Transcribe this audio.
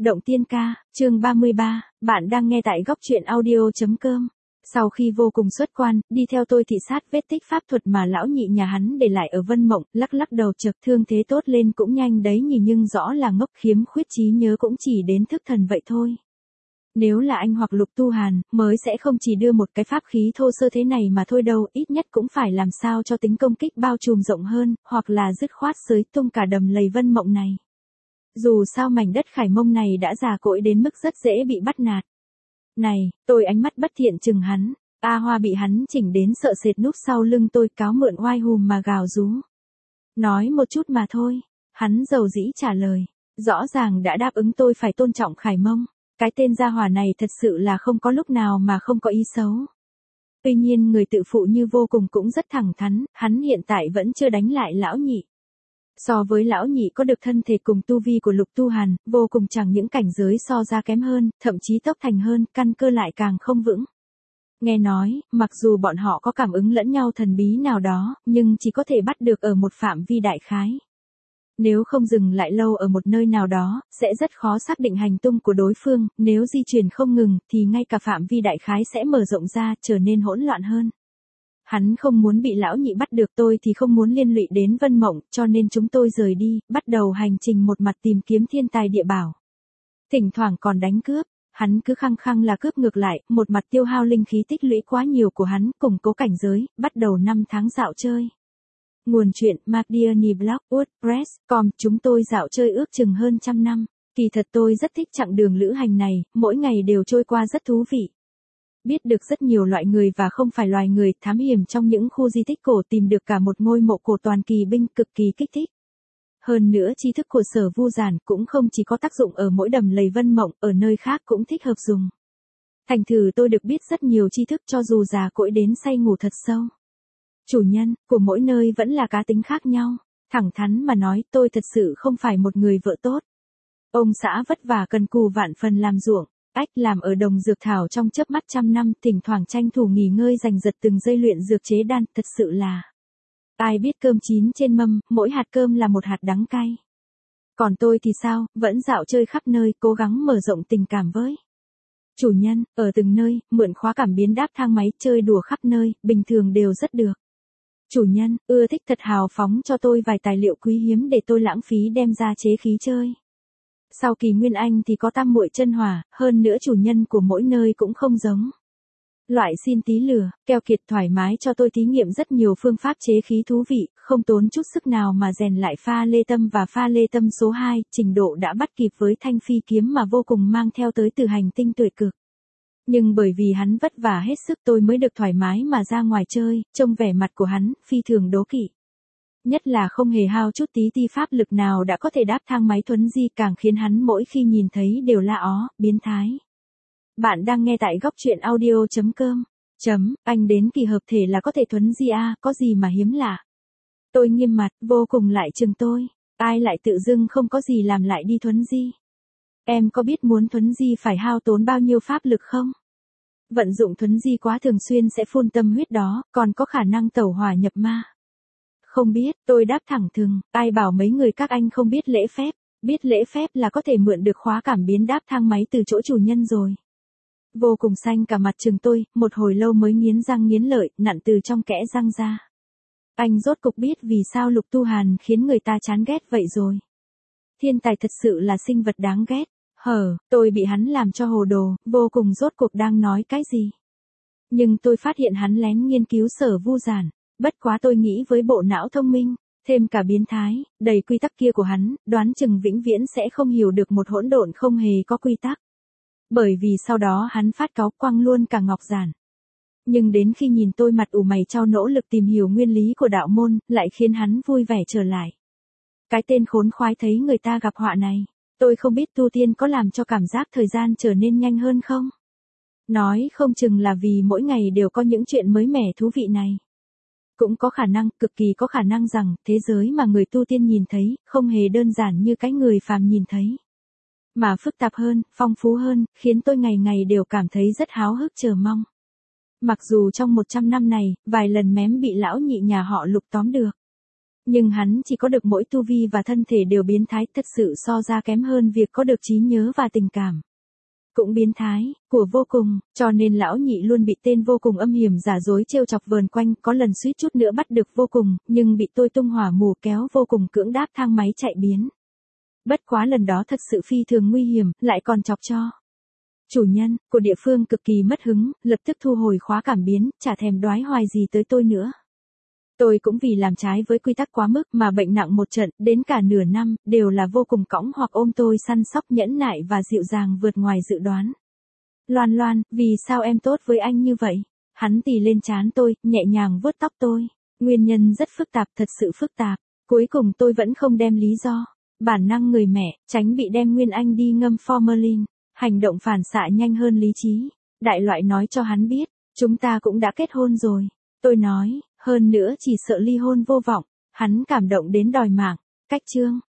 Động Tiên Ca, chương 33, bạn đang nghe tại góc truyện audio.com. Sau khi vô cùng xuất quan, đi theo tôi thị sát vết tích pháp thuật mà lão nhị nhà hắn để lại ở Vân Mộng, lắc lắc đầu chực thương thế tốt lên cũng nhanh đấy nhỉ, nhưng rõ là ngốc, khiếm khuyết trí nhớ cũng chỉ đến thức thần vậy thôi. Nếu là anh hoặc Lục Tu Hàn, mới sẽ không chỉ đưa một cái pháp khí thô sơ thế này mà thôi đâu, ít nhất cũng phải làm sao cho tính công kích bao trùm rộng hơn, hoặc là dứt khoát xới tung cả đầm lầy Vân Mộng này. Dù sao mảnh đất Khải Mông này đã già cỗi đến mức rất dễ bị bắt nạt. Này, tôi ánh mắt bất thiện chừng hắn, A Hoa bị hắn chỉnh đến sợ sệt núp sau lưng tôi, cáo mượn oai hùm mà gào rú. Nói một chút mà thôi, hắn dầu dĩ trả lời, rõ ràng đã đáp ứng tôi phải tôn trọng Khải Mông, cái tên gia hỏa này thật sự là không có lúc nào mà không có ý xấu. Tuy nhiên người tự phụ như vô cùng cũng rất thẳng thắn, hắn hiện tại vẫn chưa đánh lại lão nhị. So với lão nhị có được thân thể cùng tu vi của Lục Tu Hàn, vô cùng chẳng những cảnh giới so ra kém hơn, thậm chí tốc thành hơn, căn cơ lại càng không vững. Nghe nói, mặc dù bọn họ có cảm ứng lẫn nhau thần bí nào đó, nhưng chỉ có thể bắt được ở một phạm vi đại khái. Nếu không dừng lại lâu ở một nơi nào đó, sẽ rất khó xác định hành tung của đối phương, nếu di chuyển không ngừng, thì ngay cả phạm vi đại khái sẽ mở rộng ra, trở nên hỗn loạn hơn. Hắn không muốn bị lão nhị bắt được, tôi thì không muốn liên lụy đến Vân Mộng, cho nên chúng tôi rời đi, bắt đầu hành trình một mặt tìm kiếm thiên tài địa bảo. Thỉnh thoảng còn đánh cướp, hắn cứ khăng khăng là cướp ngược lại, một mặt tiêu hao linh khí tích lũy quá nhiều của hắn, củng cố cảnh giới, bắt đầu 5 tháng dạo chơi. Nguồn truyện Mardiani Blog, WordPress.com, chúng tôi dạo chơi ước chừng hơn 100 năm. Kỳ thật tôi rất thích chặng đường lữ hành này, mỗi ngày đều trôi qua rất thú vị. Biết được rất nhiều loại người và không phải loài người, thám hiểm trong những khu di tích cổ, tìm được cả một ngôi mộ cổ toàn kỳ binh, cực kỳ kích thích. Hơn nữa tri thức của Sở Vu Giản cũng không chỉ có tác dụng ở mỗi đầm lầy Vân Mộng, ở nơi khác cũng thích hợp dùng. Thành thử tôi được biết rất nhiều tri thức cho dù già cỗi đến say ngủ thật sâu. Chủ nhân của mỗi nơi vẫn là cá tính khác nhau, thẳng thắn mà nói tôi thật sự không phải một người vợ tốt. Ông xã vất vả cần cù vạn phần làm ruộng. Làm ở đồng dược thảo trong chớp mắt 100 năm, thỉnh thoảng tranh thủ nghỉ ngơi giành giật từng giây luyện dược chế đan, thật sự là. Ai biết cơm chín trên mâm, mỗi hạt cơm là một hạt đắng cay. Còn tôi thì sao, vẫn dạo chơi khắp nơi, cố gắng mở rộng tình cảm với chủ nhân, ở từng nơi, mượn khóa cảm biến đáp thang máy, chơi đùa khắp nơi, bình thường đều rất được. Chủ nhân, ưa thích thật hào phóng cho tôi vài tài liệu quý hiếm để tôi lãng phí đem ra chế khí chơi. Sau Kỳ Nguyên Anh thì có Tam Muội Chân Hỏa, hơn nữa chủ nhân của mỗi nơi cũng không giống. Loại xin tí lừa, keo kiệt thoải mái cho tôi thí nghiệm rất nhiều phương pháp chế khí thú vị, không tốn chút sức nào mà rèn lại pha lê tâm và pha lê tâm số 2, trình độ đã bắt kịp với thanh phi kiếm mà vô cùng mang theo tới từ hành tinh tuyệt cực. Nhưng bởi vì hắn vất vả hết sức tôi mới được thoải mái mà ra ngoài chơi, trông vẻ mặt của hắn, phi thường đố kỵ. Nhất là không hề hao chút tí ti pháp lực nào đã có thể đáp thang máy thuấn di, càng khiến hắn mỗi khi nhìn thấy đều la ó, biến thái. Bạn đang nghe tại góc truyện audio.com. Anh đến kỳ hợp thể là có thể thuấn di à, có gì mà hiếm lạ. Tôi nghiêm mặt, vô cùng lại chừng tôi. Ai lại tự dưng không có gì làm lại đi thuấn di. Em có biết muốn thuấn di phải hao tốn bao nhiêu pháp lực không? Vận dụng thuấn di quá thường xuyên sẽ phun tâm huyết đó, còn có khả năng tẩu hỏa nhập ma. Không biết, tôi đáp thẳng thừng, ai bảo mấy người các anh không biết lễ phép, biết lễ phép là có thể mượn được khóa cảm biến đáp thang máy từ chỗ chủ nhân rồi. Vô cùng xanh cả mặt chừng tôi, một hồi lâu mới nghiến răng nghiến lợi, nặn từ trong kẽ răng ra. Anh rốt cục biết vì sao Lục Tu Hàn khiến người ta chán ghét vậy rồi. Thiên tài thật sự là sinh vật đáng ghét. Tôi bị hắn làm cho hồ đồ, vô cùng rốt cuộc đang nói cái gì. Nhưng tôi phát hiện hắn lén nghiên cứu Sở Vu Giản. Bất quá tôi nghĩ với bộ não thông minh, thêm cả biến thái, đầy quy tắc kia của hắn, đoán chừng vĩnh viễn sẽ không hiểu được một hỗn độn không hề có quy tắc. Bởi vì sau đó hắn phát cáu quăng luôn cả Ngọc Giản. Nhưng đến khi nhìn tôi mặt ủ mày chau nỗ lực tìm hiểu nguyên lý của đạo môn, lại khiến hắn vui vẻ trở lại. Cái tên khốn khoái thấy người ta gặp họa này, tôi không biết tu tiên có làm cho cảm giác thời gian trở nên nhanh hơn không? Nói không chừng là vì mỗi ngày đều có những chuyện mới mẻ thú vị này. Cũng có khả năng, cực kỳ có khả năng rằng, thế giới mà người tu tiên nhìn thấy, không hề đơn giản như cái người phàm nhìn thấy. Mà phức tạp hơn, phong phú hơn, khiến tôi ngày ngày đều cảm thấy rất háo hức chờ mong. Mặc dù trong 100 năm này, vài lần mém bị lão nhị nhà họ Lục tóm được. Nhưng hắn chỉ có được mỗi tu vi và thân thể đều biến thái, thực sự so ra kém hơn việc có được trí nhớ và tình cảm. Cũng biến thái, của vô cùng, cho nên lão nhị luôn bị tên vô cùng âm hiểm giả dối trêu chọc vờn quanh, có lần suýt chút nữa bắt được vô cùng, nhưng bị tôi tung hỏa mù kéo vô cùng cưỡng đáp thang máy chạy biến. Bất quá lần đó thật sự phi thường nguy hiểm, lại còn chọc cho chủ nhân của địa phương cực kỳ mất hứng, lập tức thu hồi khóa cảm biến, chả thèm đoái hoài gì tới tôi nữa. Tôi cũng vì làm trái với quy tắc quá mức mà bệnh nặng một trận, đến cả nửa năm, đều là vô cùng cõng hoặc ôm tôi săn sóc nhẫn nại và dịu dàng vượt ngoài dự đoán. Loan Loan, vì sao em tốt với anh như vậy? Hắn tì lên trán tôi, nhẹ nhàng vuốt tóc tôi. Nguyên nhân rất phức tạp, thật sự phức tạp. Cuối cùng tôi vẫn không đem lý do. Bản năng người mẹ, tránh bị đem Nguyên Anh đi ngâm formalin. Hành động phản xạ nhanh hơn lý trí. Đại loại nói cho hắn biết, chúng ta cũng đã kết hôn rồi. Tôi nói, hơn nữa chỉ sợ ly hôn vô vọng. Hắn cảm động đến đòi mạng. Cách chương